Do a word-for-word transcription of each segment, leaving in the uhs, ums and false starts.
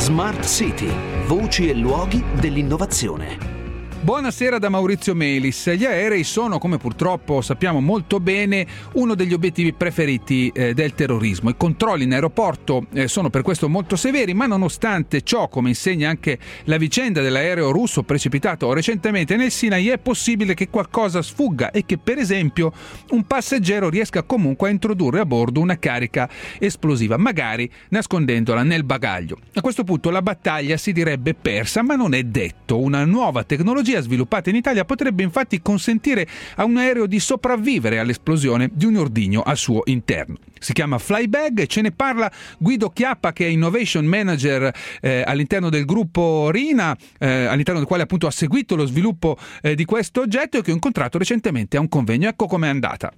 Smart City, voci e luoghi dell'innovazione. Buonasera da Maurizio Melis. Gli aerei sono, come purtroppo sappiamo molto bene, uno degli obiettivi preferiti eh, del terrorismo. I controlli in aeroporto eh, sono per questo molto severi, ma nonostante ciò, come insegna anche la vicenda dell'aereo russo precipitato recentemente nel Sinai, è possibile che qualcosa sfugga e che, per esempio, un passeggero riesca comunque a introdurre a bordo una carica esplosiva, magari nascondendola nel bagaglio. A questo punto la battaglia si direbbe persa, ma non è detto. Una nuova tecnologia sviluppata in Italia potrebbe infatti consentire a un aereo di sopravvivere all'esplosione di un ordigno al suo interno. Si chiama Flybag e ce ne parla Guido Chiappa, che è Innovation Manager eh, all'interno del gruppo Rina, eh, all'interno del quale appunto ha seguito lo sviluppo eh, di questo oggetto e che ho incontrato recentemente a un convegno. Ecco com'è andata.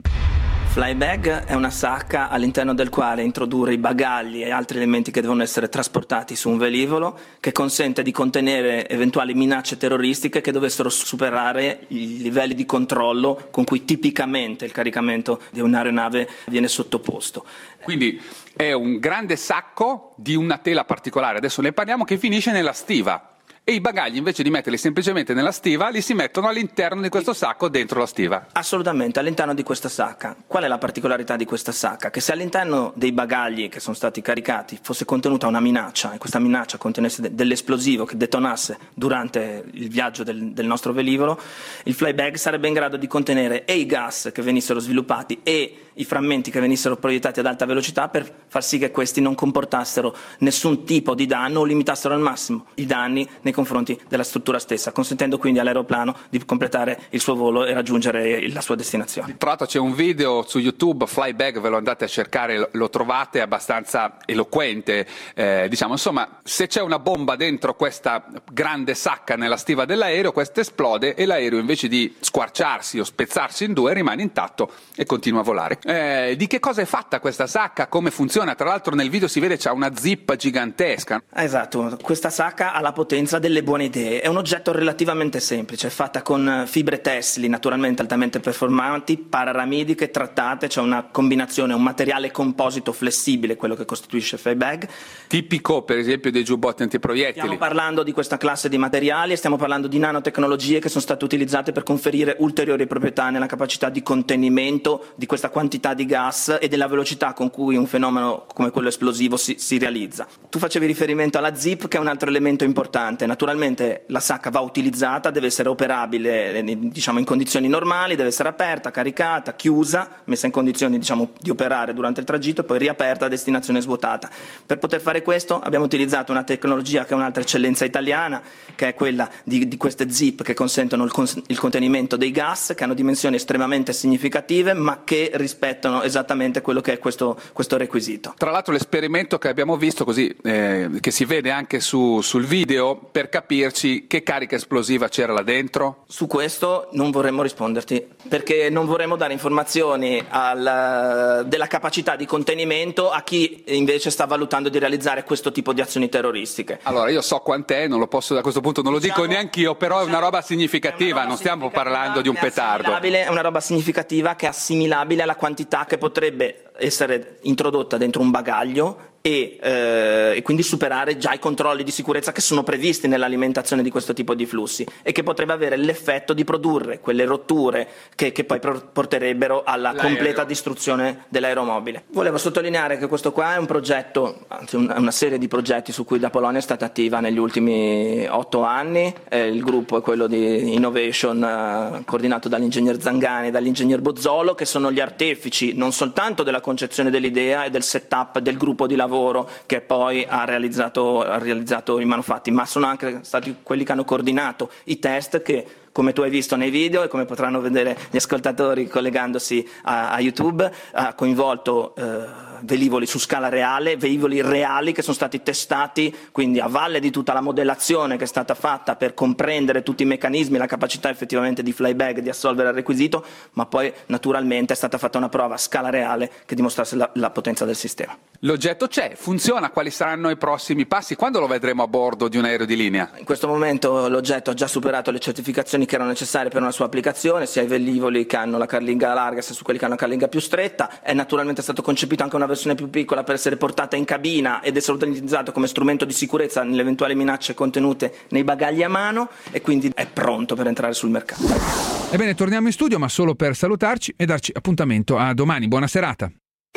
Flybag è una sacca all'interno del quale introdurre i bagagli e altri elementi che devono essere trasportati su un velivolo, che consente di contenere eventuali minacce terroristiche che dovessero superare i livelli di controllo con cui tipicamente il caricamento di un'aeronave viene sottoposto. Quindi è un grande sacco di una tela particolare, adesso ne parliamo, che finisce nella stiva. E i bagagli, invece di metterli semplicemente nella stiva, li si mettono all'interno di questo sacco dentro la stiva. Assolutamente, all'interno di questa sacca. Qual è la particolarità di questa sacca? Che se all'interno dei bagagli che sono stati caricati fosse contenuta una minaccia, e questa minaccia contenesse de- dell'esplosivo che detonasse durante il viaggio del, del nostro velivolo, il Flybag sarebbe in grado di contenere e i gas che venissero sviluppati e i frammenti che venissero proiettati ad alta velocità, per far sì che questi non comportassero nessun tipo di danno o limitassero al massimo i danni nei confronti della struttura stessa, consentendo quindi all'aeroplano di completare il suo volo e raggiungere la sua destinazione. Tra l'altro c'è un video su YouTube, Flybag, ve lo andate a cercare, lo trovate, abbastanza eloquente, eh, diciamo, insomma, se c'è una bomba dentro questa grande sacca nella stiva dell'aereo, questa esplode e l'aereo, invece di squarciarsi o spezzarsi in due, rimane intatto e continua a volare. Eh, di che cosa è fatta questa sacca? Come funziona? Tra l'altro nel video si vede c'ha una zip gigantesca. Esatto, questa sacca ha la potenza delle buone idee. È un oggetto relativamente semplice, è fatta con fibre tessili naturalmente altamente performanti, pararamidiche, trattate, c'è una combinazione, un materiale composito flessibile, quello che costituisce il Flybag. Tipico per esempio dei giubbotti antiproiettili. Stiamo parlando di questa classe di materiali e stiamo parlando di nanotecnologie che sono state utilizzate per conferire ulteriori proprietà nella capacità di contenimento di questa quantità di gas e della velocità con cui un fenomeno come quello esplosivo si, si realizza. Tu facevi riferimento alla zip, che è un altro elemento importante. Naturalmente la sacca va utilizzata, deve essere operabile, diciamo, in condizioni normali, deve essere aperta, caricata, chiusa, messa in condizioni, diciamo, di operare durante il tragitto e poi riaperta a destinazione svuotata. Per poter fare questo abbiamo utilizzato una tecnologia che è un'altra eccellenza italiana, che è quella di, di queste zip che consentono il, cons- il contenimento dei gas, che hanno dimensioni estremamente significative ma che rispettano esattamente quello che è questo, questo requisito. Tra l'altro l'esperimento che abbiamo visto, così eh, che si vede anche su, sul video, per capirci che carica esplosiva c'era là dentro? Su questo non vorremmo risponderti, perché non vorremmo dare informazioni al, della capacità di contenimento a chi invece sta valutando di realizzare questo tipo di azioni terroristiche. Allora io so quant'è, non lo posso, a questo punto non lo diciamo, dico neanche io, però diciamo, è una roba significativa, una roba non stiamo parlando di un petardo. È una roba significativa che è assimilabile alla quantità che potrebbe essere introdotta dentro un bagaglio e, eh, e quindi superare già i controlli di sicurezza che sono previsti nell'alimentazione di questo tipo di flussi e che potrebbe avere l'effetto di produrre quelle rotture che, che poi porterebbero alla L'aereo. completa distruzione dell'aeromobile. Volevo sottolineare che questo qua è un progetto, anzi una serie di progetti su cui Da Polonia è stata attiva negli ultimi otto anni. Eh, il gruppo è quello di Innovation, eh, coordinato dall'ingegner Zangani e dall'ingegner Bozzolo, che sono gli artefici non soltanto della concezione dell'idea e del setup del gruppo di lavoro che poi ha realizzato, ha realizzato i manufatti, ma sono anche stati quelli che hanno coordinato i test che, come tu hai visto nei video e come potranno vedere gli ascoltatori collegandosi a, a YouTube, ha coinvolto eh, velivoli su scala reale, velivoli reali che sono stati testati, quindi a valle di tutta la modellazione che è stata fatta per comprendere tutti i meccanismi, la capacità effettivamente di Flybag di assolvere il requisito, ma poi naturalmente è stata fatta una prova a scala reale che dimostrasse la, la potenza del sistema. L'oggetto c'è, funziona, quali saranno i prossimi passi? Quando lo vedremo a bordo di un aereo di linea? In questo momento l'oggetto ha già superato le certificazioni che erano necessarie per una sua applicazione, sia ai velivoli che hanno la carlinga larga sia su quelli che hanno la carlinga più stretta. È naturalmente stato concepito anche una versione più piccola per essere portata in cabina ed essere utilizzato come strumento di sicurezza nelle eventuali minacce contenute nei bagagli a mano, e quindi è pronto per entrare sul mercato. Ebbene, torniamo in studio, ma solo per salutarci e darci appuntamento a domani. Buona serata.